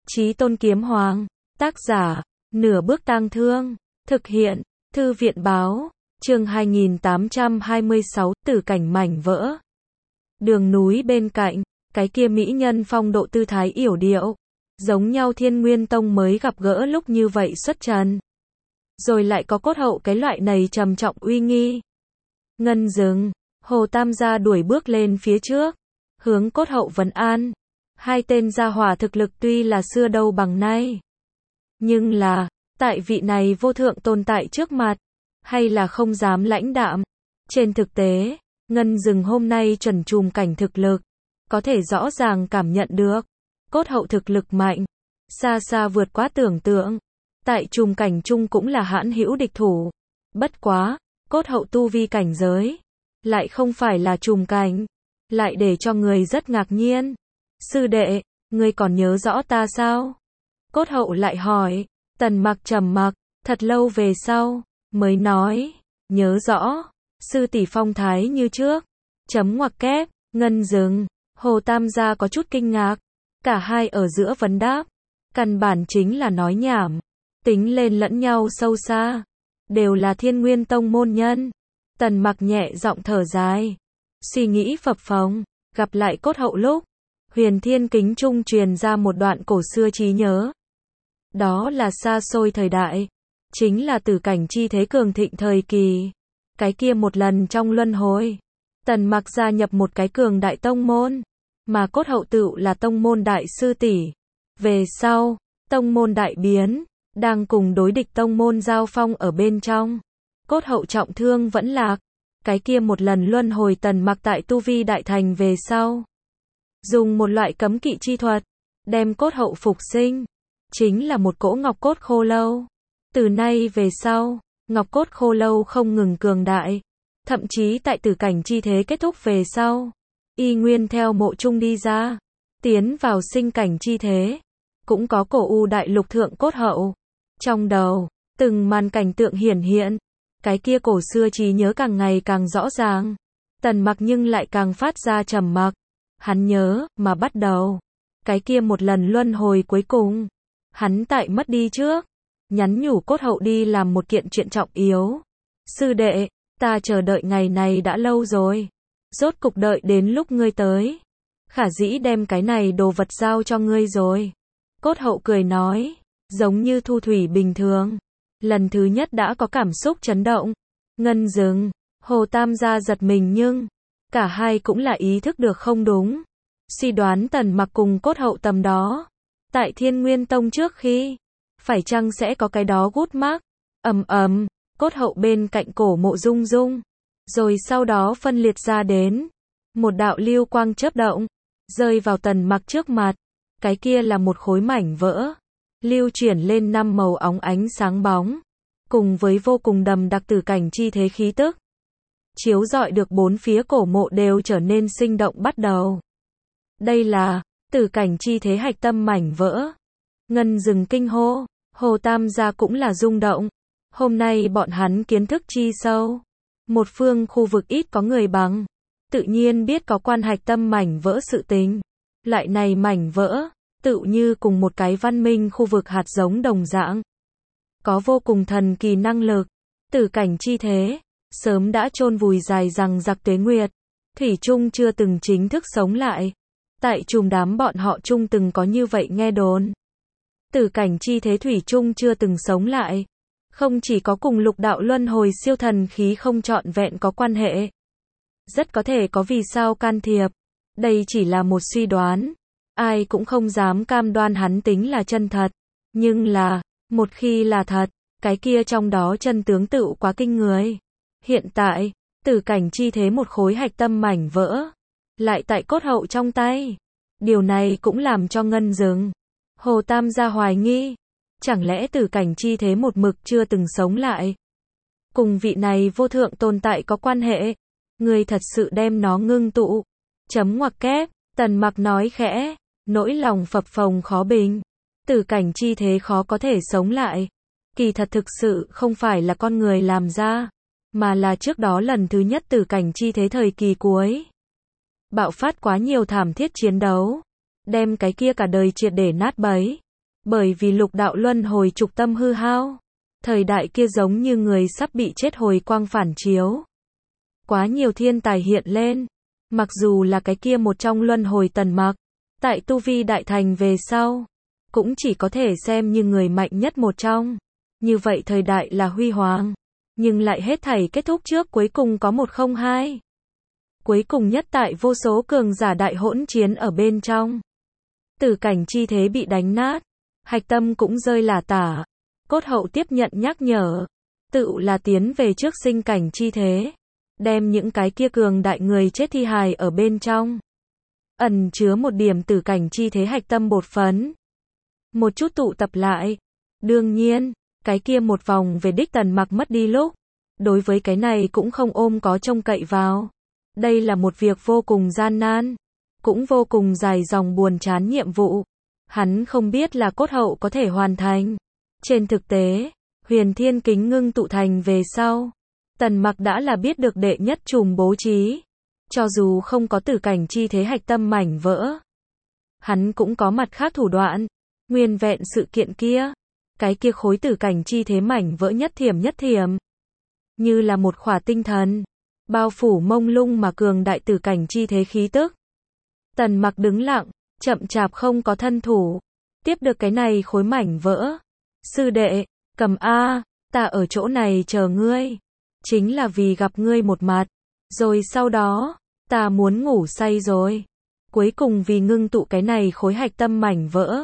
Chí Tôn Kiếm Hoàng. Tác giả, Nửa Bước Tang Thương. Thực hiện, Thư viện báo. Chương 2826, Tử cảnh mảnh vỡ. Đường núi bên cạnh, cái kia mỹ nhân phong độ tư thái yểu điệu, giống nhau Thiên Nguyên Tông mới gặp gỡ lúc như vậy xuất trần. Rồi lại có cốt hậu cái loại này trầm trọng uy nghi. Ngân dừng, Hồ Tam gia đuổi bước lên phía trước, hướng cốt hậu vấn an. Hai tên gia hỏa thực lực tuy là xưa đâu bằng nay, nhưng là, tại vị này vô thượng tồn tại trước mặt, hay là không dám lãnh đạm. Trên thực tế, Ngân dừng hôm nay chuẩn trùm cảnh thực lực, có thể rõ ràng cảm nhận được, cốt hậu thực lực mạnh, xa xa vượt quá tưởng tượng. Tại trùm cảnh chung cũng là hãn hữu địch thủ. Bất quá, cốt hậu tu vi cảnh giới, lại không phải là trùm cảnh, lại để cho người rất ngạc nhiên. Sư đệ, ngươi còn nhớ rõ ta sao? Cốt hậu lại hỏi. Tần Mặc trầm mặc, thật lâu về sau, mới nói, nhớ rõ, sư tỷ phong thái như trước. Chấm ngoặc kép, Ngân dừng, Hồ Tam gia có chút kinh ngạc, cả hai ở giữa vấn đáp, căn bản chính là nói nhảm, tính lên lẫn nhau sâu xa, đều là Thiên Nguyên Tông môn nhân. Tần Mặc nhẹ giọng thở dài, suy nghĩ phập phồng, gặp lại cốt hậu lúc, Huyền Thiên Kính trung truyền ra một đoạn cổ xưa trí nhớ. Đó là xa xôi thời đại, chính là tử cảnh chi thế cường thịnh thời kỳ. Cái kia một lần trong luân hồi, Tần Mặc gia nhập một cái cường đại tông môn, mà cốt hậu tựu là tông môn đại sư tỷ. Về sau, tông môn đại biến, đang cùng đối địch tông môn giao phong ở bên trong. Cốt hậu trọng thương vẫn lạc. Cái kia một lần luân hồi Tần Mặc tại tu vi đại thành về sau, dùng một loại cấm kỵ chi thuật, đem cốt hậu phục sinh. Chính là một cỗ ngọc cốt khô lâu. Từ nay về sau, ngọc cốt khô lâu không ngừng cường đại. Thậm chí tại tử cảnh chi thế kết thúc về sau, y nguyên theo mộ chung đi ra, tiến vào sinh cảnh chi thế. Cũng có cổ u đại lục thượng cốt hậu. Trong đầu, từng màn cảnh tượng hiển hiện. Cái kia cổ xưa trí nhớ càng ngày càng rõ ràng. Tần Mặc nhưng lại càng phát ra trầm mặc. Hắn nhớ, mà bắt đầu. Cái kia một lần luân hồi cuối cùng. Hắn tại mất đi trước, nhắn nhủ cốt hậu đi làm một kiện chuyện trọng yếu. Sư đệ, ta chờ đợi ngày này đã lâu rồi. Rốt cục đợi đến lúc ngươi tới. Khả dĩ đem cái này đồ vật giao cho ngươi rồi. Cốt hậu cười nói, giống như thu thủy bình thường. Lần thứ nhất đã có cảm xúc chấn động. Ngân dừng, Hồ Tam gia giật mình nhưng, cả hai cũng là ý thức được không đúng. Suy đoán Tần Mặc cùng cốt hậu tầm đó. Tại Thiên Nguyên Tông trước khi, phải chăng sẽ có cái đó gút mác? Cốt hậu bên cạnh cổ mộ rung rung. Rồi sau đó phân liệt ra đến. Một đạo lưu quang chớp động, rơi vào Tần Mặc trước mặt. Cái kia là một khối mảnh vỡ. Lưu chuyển lên 5 màu óng ánh sáng bóng. Cùng với vô cùng đầm đặc tử cảnh chi thế khí tức. Chiếu rọi được bốn phía cổ mộ đều trở nên sinh động bắt đầu. Đây là tử cảnh chi thế hạch tâm mảnh vỡ. Ngân dừng kinh hô, Hồ Tam gia cũng là rung động. Hôm nay bọn hắn kiến thức chi sâu. Một phương khu vực ít có người bằng. Tự nhiên biết có quan hạch tâm mảnh vỡ sự tình. Loại này mảnh vỡ, tự như cùng một cái văn minh khu vực hạt giống đồng dạng. Có vô cùng thần kỳ năng lực. Tử cảnh chi thế, sớm đã chôn vùi dài rằng giặc tuế nguyệt. Thủy chung chưa từng chính thức sống lại. Tại chùm đám bọn họ chung từng có như vậy nghe đồn. Tử cảnh chi thế thủy chung chưa từng sống lại. Không chỉ có cùng lục đạo luân hồi siêu thần khí không trọn vẹn có quan hệ. Rất có thể có vì sao can thiệp. Đây chỉ là một suy đoán. Ai cũng không dám cam đoan hắn tính là chân thật. Nhưng là, một khi là thật, cái kia trong đó chân tướng tựu quá kinh người. Hiện tại, tử cảnh chi thế một khối hạch tâm mảnh vỡ. Lại tại cốt hậu trong tay. Điều này cũng làm cho Ngân dừng, Hồ Tam gia hoài nghi. Chẳng lẽ tử cảnh chi thế một mực chưa từng sống lại? Cùng vị này vô thượng tồn tại có quan hệ? Người thật sự đem nó ngưng tụ. Chấm ngoặc kép, Tần Mặc nói khẽ, nỗi lòng phập phồng khó bình. Tử cảnh chi thế khó có thể sống lại. Kỳ thật thực sự không phải là con người làm ra, mà là trước đó lần thứ nhất tử cảnh chi thế thời kỳ cuối. Bạo phát quá nhiều thảm thiết chiến đấu, đem cái kia cả đời triệt để nát bấy. Bởi vì lục đạo luân hồi trục tâm hư hao. Thời đại kia giống như người sắp bị chết hồi quang phản chiếu. Quá nhiều thiên tài hiện lên. Mặc dù là cái kia một trong luân hồi Tần Mặc, tại tu vi đại thành về sau, cũng chỉ có thể xem như người mạnh nhất một trong. Như vậy thời đại là huy hoàng, nhưng lại hết thảy kết thúc trước cuối cùng có 102. Cuối cùng nhất tại vô số cường giả đại hỗn chiến ở bên trong. Tử cảnh chi thế bị đánh nát, hạch tâm cũng rơi lả tả. Cốt hậu tiếp nhận nhắc nhở, tự là tiến về trước sinh cảnh chi thế, đem những cái kia cường đại người chết thi hài ở bên trong, ẩn chứa một điểm tử cảnh chi thế hạch tâm bột phấn. Một chút tụ tập lại. Đương nhiên, cái kia một vòng về đích Tần Mặc mất đi lúc, đối với cái này cũng không ôm có trông cậy vào. Đây là một việc vô cùng gian nan, cũng vô cùng dài dòng buồn chán nhiệm vụ. Hắn không biết là cốt hậu có thể hoàn thành. Trên thực tế, huyền thiên kính ngưng tụ thành về sau, Tần Mặc đã là biết được đệ nhất chùm bố trí. Cho dù không có tử cảnh chi thế hạch tâm mảnh vỡ, hắn cũng có mặt khác thủ đoạn. Nguyên vẹn sự kiện kia, cái kia khối tử cảnh chi thế mảnh vỡ nhất thiểm, như là một khỏa tinh thần, bao phủ mông lung mà cường đại tử cảnh chi thế khí tức. Tần Mặc đứng lặng, chậm chạp không có thân thủ, tiếp được cái này khối mảnh vỡ. Sư đệ, cầm a, ta ở chỗ này chờ ngươi, chính là vì gặp ngươi một mặt, rồi sau đó, ta muốn ngủ say rồi. Cuối cùng vì ngưng tụ cái này khối hạch tâm mảnh vỡ.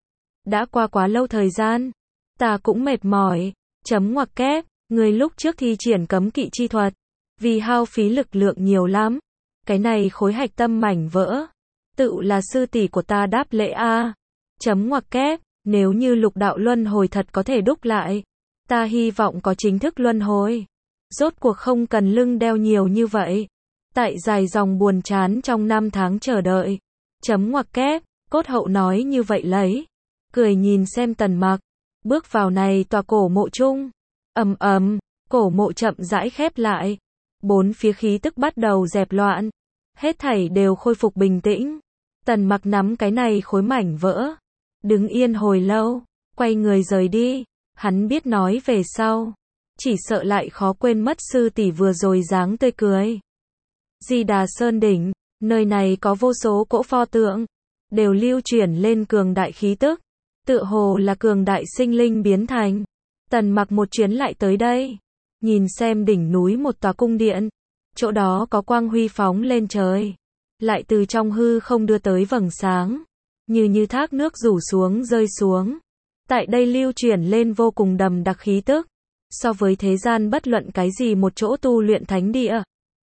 Đã qua quá lâu thời gian, ta cũng mệt mỏi, chấm ngoặc kép, ngươi lúc trước thi triển cấm kỵ chi thuật, vì hao phí lực lượng nhiều lắm, cái này khối hạch tâm mảnh vỡ, tự là sư tỷ của ta đáp lễ a. Chấm ngoặc kép, nếu như lục đạo luân hồi thật có thể đúc lại, ta hy vọng có chính thức luân hồi. Rốt cuộc không cần lưng đeo nhiều như vậy. Tại dài dòng buồn chán trong 5 tháng chờ đợi. Chấm ngoặc kép, cốt hậu nói như vậy lấy. Cười nhìn xem Tần Mặc, bước vào này tòa cổ mộ chung. Cổ mộ chậm rãi khép lại. Bốn phía khí tức bắt đầu dẹp loạn. Hết thảy đều khôi phục bình tĩnh. Tần Mặc nắm cái này khối mảnh vỡ. Đứng yên hồi lâu, quay người rời đi. Hắn biết nói về sau, chỉ sợ lại khó quên mất sư tỷ vừa rồi dáng tươi cười. Di Đà Sơn đỉnh, nơi này có vô số cỗ pho tượng, đều lưu chuyển lên cường đại khí tức, tựa hồ là cường đại sinh linh biến thành. Tần Mặc một chuyến lại tới đây, nhìn xem đỉnh núi một tòa cung điện, chỗ đó có quang huy phóng lên trời, lại từ trong hư không đưa tới vầng sáng, như thác nước rủ xuống rơi xuống. Tại đây lưu chuyển lên vô cùng đậm đặc khí tức, so với thế gian bất luận cái gì một chỗ tu luyện thánh địa,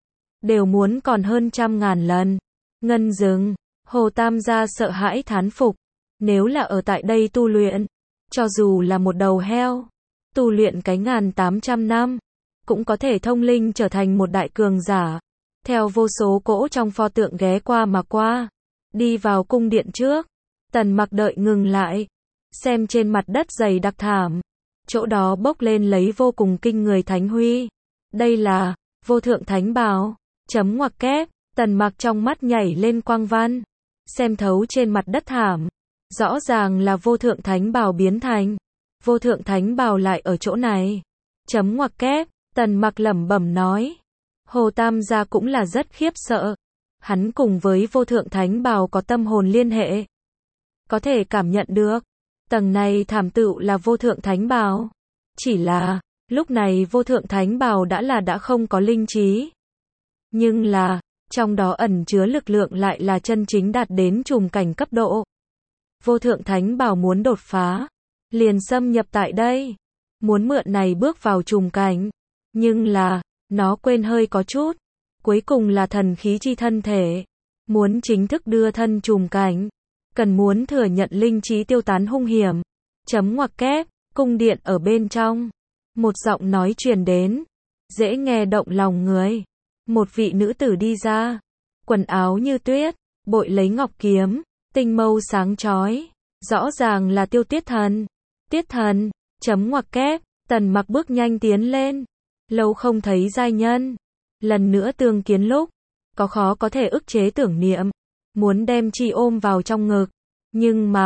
đều muốn còn hơn 100.000 lần. Ngân rừng, Hồ Tam gia sợ hãi thán phục, nếu là ở tại đây tu luyện, cho dù là một đầu heo, tu luyện cái 1800 năm, cũng có thể thông linh trở thành một đại cường giả. Theo vô số cỗ trong pho tượng ghé qua mà qua, đi vào cung điện trước, Tần Mặc đợi ngừng lại, xem trên mặt đất dày đặc thảm, chỗ đó bốc lên lấy vô cùng kinh người thánh huy. Đây là vô thượng thánh bào. Chấm ngoặc kép, Tần Mặc trong mắt nhảy lên quang văn, xem thấu trên mặt đất thảm, rõ ràng là vô thượng thánh bào biến thành. Vô thượng thánh bào lại ở chỗ này. Chấm ngoặc kép, Tần Mặc lẩm bẩm nói. Hồ Tam gia cũng là rất khiếp sợ. Hắn cùng với vô thượng thánh bào có tâm hồn liên hệ, có thể cảm nhận được tầng này thảm tựu là vô thượng thánh bào. Chỉ là lúc này vô thượng thánh bào đã không có linh trí, nhưng là trong đó ẩn chứa lực lượng lại là chân chính đạt đến trùm cảnh cấp độ. Vô thượng thánh bào muốn đột phá, liền xâm nhập tại đây, muốn mượn này bước vào trùm cảnh, nhưng là nó quên hơi có chút, cuối cùng là thần khí chi thân thể, muốn chính thức đưa thân trùm cảnh, cần muốn thừa nhận linh trí tiêu tán hung hiểm. Chấm ngoặc kép, cung điện ở bên trong, một giọng nói truyền đến, dễ nghe động lòng người. Một vị nữ tử đi ra, quần áo như tuyết, bội lấy ngọc kiếm, tinh mâu sáng chói, rõ ràng là Tiêu Tiết Thần. Tiết Thần, chấm ngoặc kép, Tần Mặc bước nhanh tiến lên, lâu không thấy giai nhân, lần nữa tương kiến lúc, có khó có thể ức chế tưởng niệm, muốn đem chi ôm vào trong ngực, nhưng mà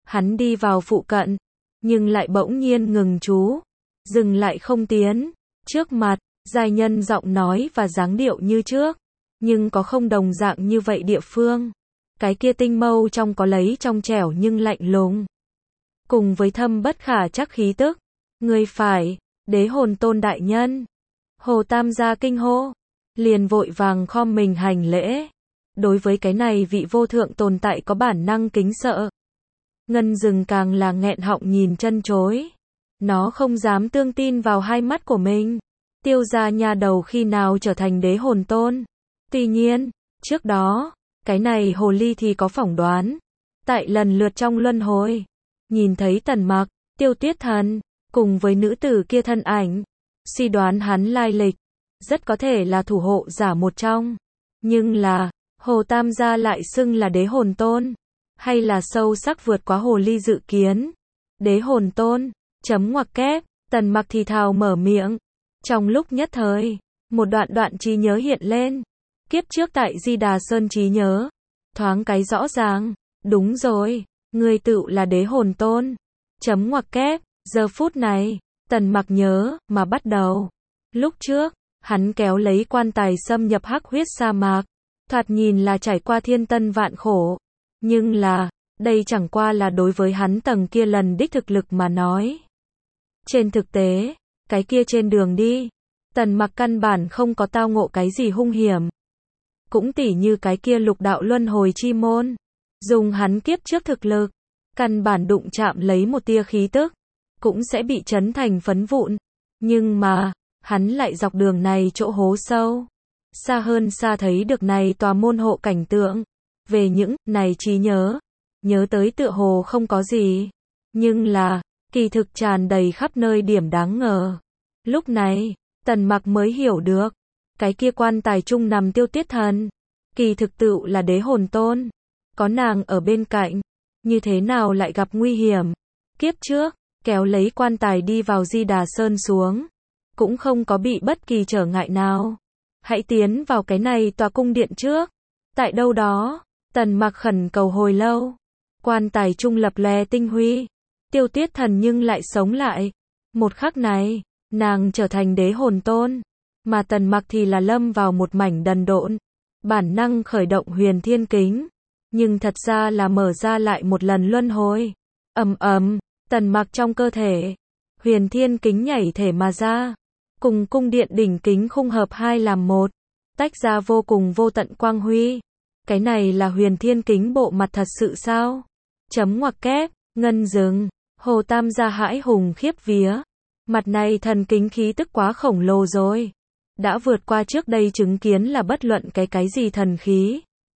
Hắn đi vào phụ cận, nhưng lại bỗng nhiên ngừng chú, dừng lại không tiến. Trước mặt, giai nhân giọng nói và dáng điệu như trước, nhưng có không đồng dạng như vậy địa phương. Cái kia tinh mâu trong có lấy trong trẻo nhưng lạnh lùng, cùng với thâm bất khả chắc khí tức. Người phải, Đế Hồn Tôn đại nhân. Hồ Tam gia kinh hô, liền vội vàng khom mình hành lễ. Đối với cái này vị vô thượng tồn tại có bản năng kính sợ. Ngân Dừng càng là nghẹn họng nhìn chân chối. Nó không dám tương tin vào hai mắt của mình. Tiêu gia nhà đầu khi nào trở thành Đế Hồn Tôn. Tuy nhiên, trước đó, cái này hồ ly thì có phỏng đoán. Tại lần lượt trong luân hồi, nhìn thấy Tần Mặc, Tiêu Tuyết Thần, cùng với nữ tử kia thân ảnh, suy đoán hắn lai lịch, rất có thể là thủ hộ giả một trong. Nhưng là, Hồ Tam gia lại xưng là Đế Hồn Tôn, hay là sâu sắc vượt quá hồ ly dự kiến. Đế Hồn Tôn, chấm ngoặc kép, Tần Mặc thì thào mở miệng. Trong lúc nhất thời, một đoạn trí nhớ hiện lên. Kiếp trước tại Di Đà Sơn trí nhớ, thoáng cái rõ ràng, đúng rồi, người tựu là Đế Hồn Tôn. Chấm ngoặc kép, giờ phút này, Tần Mặc nhớ, mà bắt đầu. Lúc trước, hắn kéo lấy quan tài xâm nhập hắc huyết sa mạc, thoạt nhìn là trải qua thiên tân vạn khổ. Nhưng là, đây chẳng qua là đối với hắn tầng kia lần đích thực lực mà nói. Trên thực tế, cái kia trên đường đi, Tần Mặc căn bản không có tao ngộ cái gì hung hiểm. Cũng tỉ như cái kia lục đạo luân hồi chi môn, dùng hắn kiếp trước thực lực, căn bản đụng chạm lấy một tia khí tức, cũng sẽ bị chấn thành phấn vụn. Nhưng mà, hắn lại dọc đường này chỗ hố sâu, xa hơn xa thấy được này tòa môn hộ cảnh tượng. Về những này trí nhớ, nhớ tới tựa hồ không có gì, nhưng là, kỳ thực tràn đầy khắp nơi điểm đáng ngờ. Lúc này, Tần Mặc mới hiểu được, cái kia quan tài trung nằm Tiêu Tuyết Thần, kỳ thực tựu là Đế Hồn Tôn. Có nàng ở bên cạnh, như thế nào lại gặp nguy hiểm. Kiếp trước, kéo lấy quan tài đi vào Di Đà Sơn xuống, cũng không có bị bất kỳ trở ngại nào. Hãy tiến vào cái này tòa cung điện trước. Tại đâu đó, Tần Mặc khẩn cầu hồi lâu. Quan tài trung lập lòe tinh huy. Tiêu Tuyết Thần nhưng lại sống lại. Một khắc này, nàng trở thành Đế Hồn Tôn, mà Tần Mặc thì là lâm vào một mảnh đần độn. Bản năng khởi động Huyền Thiên Kính, nhưng thật ra là mở ra lại một lần luân hồi. Ầm ầm, Tần Mặc trong cơ thể, Huyền Thiên Kính nhảy thể mà ra, cùng cung điện đỉnh kính khung hợp hai làm một, tách ra vô cùng vô tận quang huy. Cái này là Huyền Thiên Kính bộ mặt thật sự sao? Chấm ngoặc kép, Ngân Dừng, Hồ Tam gia hãi hùng khiếp vía. Mặt này thần kính khí tức quá khổng lồ rồi. Đã vượt qua trước đây chứng kiến là bất luận cái gì thần khí.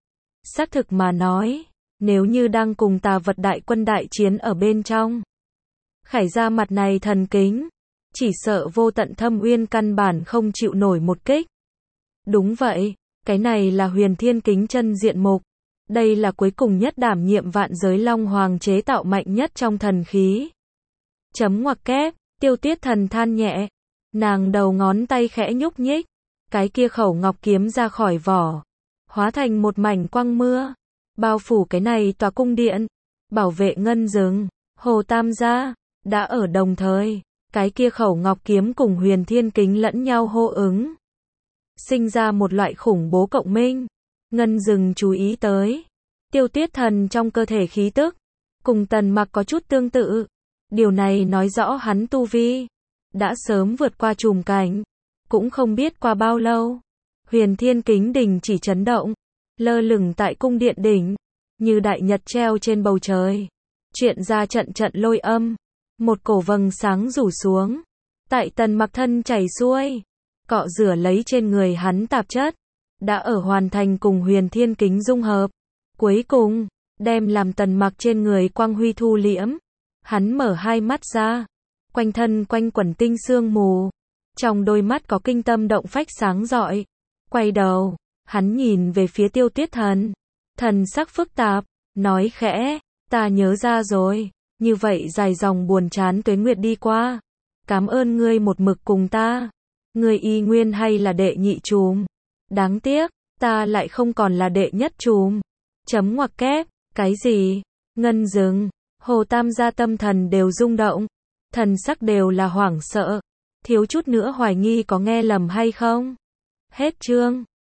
Xác thực mà nói, nếu như đang cùng Tà Vật đại quân đại chiến ở bên trong, khải ra mặt này thần kính, chỉ sợ vô tận thâm uyên căn bản không chịu nổi một kích. Đúng vậy, cái này là Huyền Thiên Kính chân diện mục. Đây là cuối cùng nhất đảm nhiệm vạn giới Long Hoàng chế tạo mạnh nhất trong thần khí. Chấm ngoặc kép, Tiêu Tuyết Thần than nhẹ. Nàng đầu ngón tay khẽ nhúc nhích. Cái kia khẩu ngọc kiếm ra khỏi vỏ, hóa thành một mảnh quang mưa, bao phủ cái này tòa cung điện, bảo vệ Ngân Dừng, Hồ Tam gia. Đã ở đồng thời, cái kia khẩu ngọc kiếm cùng Huyền Thiên Kính lẫn nhau hô ứng, sinh ra một loại khủng bố cộng minh. Ngân Dừng chú ý tới, Tiêu Tuyết Thần trong cơ thể khí tức, cùng Tần Mặc có chút tương tự. Điều này nói rõ hắn tu vi đã sớm vượt qua trùm cảnh. Cũng không biết qua bao lâu, Huyền Thiên Kính đình chỉ chấn động, lơ lửng tại cung điện đỉnh, như đại nhật treo trên bầu trời. Chuyện ra trận trận lôi âm, một cổ vầng sáng rủ xuống, tại Tần Mặc thân chảy xuôi, cọ rửa lấy trên người hắn tạp chất, đã ở hoàn thành cùng Huyền Thiên Kính dung hợp. Cuối cùng, đem làm Tần Mặc trên người quang huy thu liễm. Hắn mở hai mắt ra, quanh thân quanh quẩn tinh sương mù, trong đôi mắt có kinh tâm động phách sáng rọi. Quay đầu, hắn nhìn về phía Tiêu Tuyết Thần, thần sắc phức tạp, nói khẽ, ta nhớ ra rồi, như vậy dài dòng buồn chán tuế nguyệt đi qua, cảm ơn ngươi một mực cùng ta. Ngươi y nguyên hay là đệ nhị trùm, đáng tiếc, ta lại không còn là đệ nhất trùm. Chấm ngoặc kép, cái gì? Ngân Dừng, Hồ Tam gia tâm thần đều rung động, thần sắc đều là hoảng sợ, thiếu chút nữa hoài nghi có nghe lầm hay không. Hết chương.